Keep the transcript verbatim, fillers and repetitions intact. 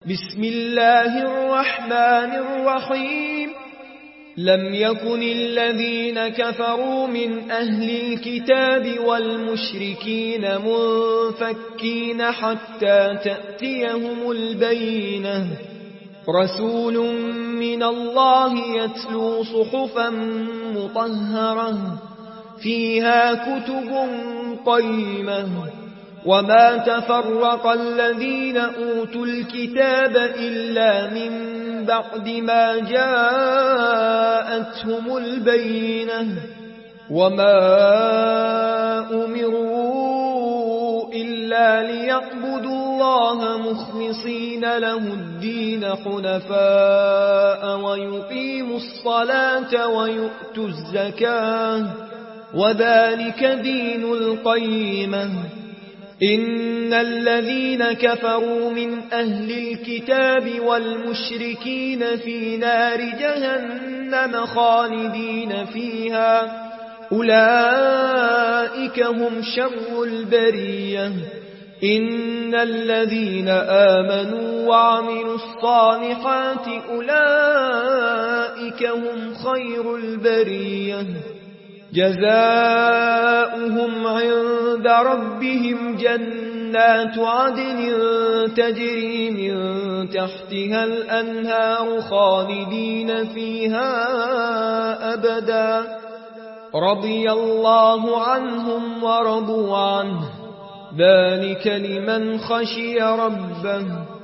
بسم الله الرحمن الرحيم لم يكن الذين كفروا من أهل الكتاب والمشركين منفكين حتى تأتيهم البينة رسول من الله يتلو صحفا مطهرة فيها كتب قيمة وما تفرق الذين أوتوا الكتاب إلا من بعد ما جاءتهم البينة وما أمروا إلا ليعبدوا الله مخلصين له الدين حنفاء ويقيموا الصلاة ويؤتوا الزكاة وذلك دين القيمة إن الذين كفروا من أهل الكتاب والمشركين في نار جهنم خالدين فيها أولئك هم شر البرية إن الذين آمنوا وعملوا الصالحات أولئك هم خير البرية جزاؤهم عند ربهم جنات عدن تجري من تحتها الأنهار خالدين فيها أبدا رضي الله عنهم ورضوا عنه ذلك لمن خشي ربه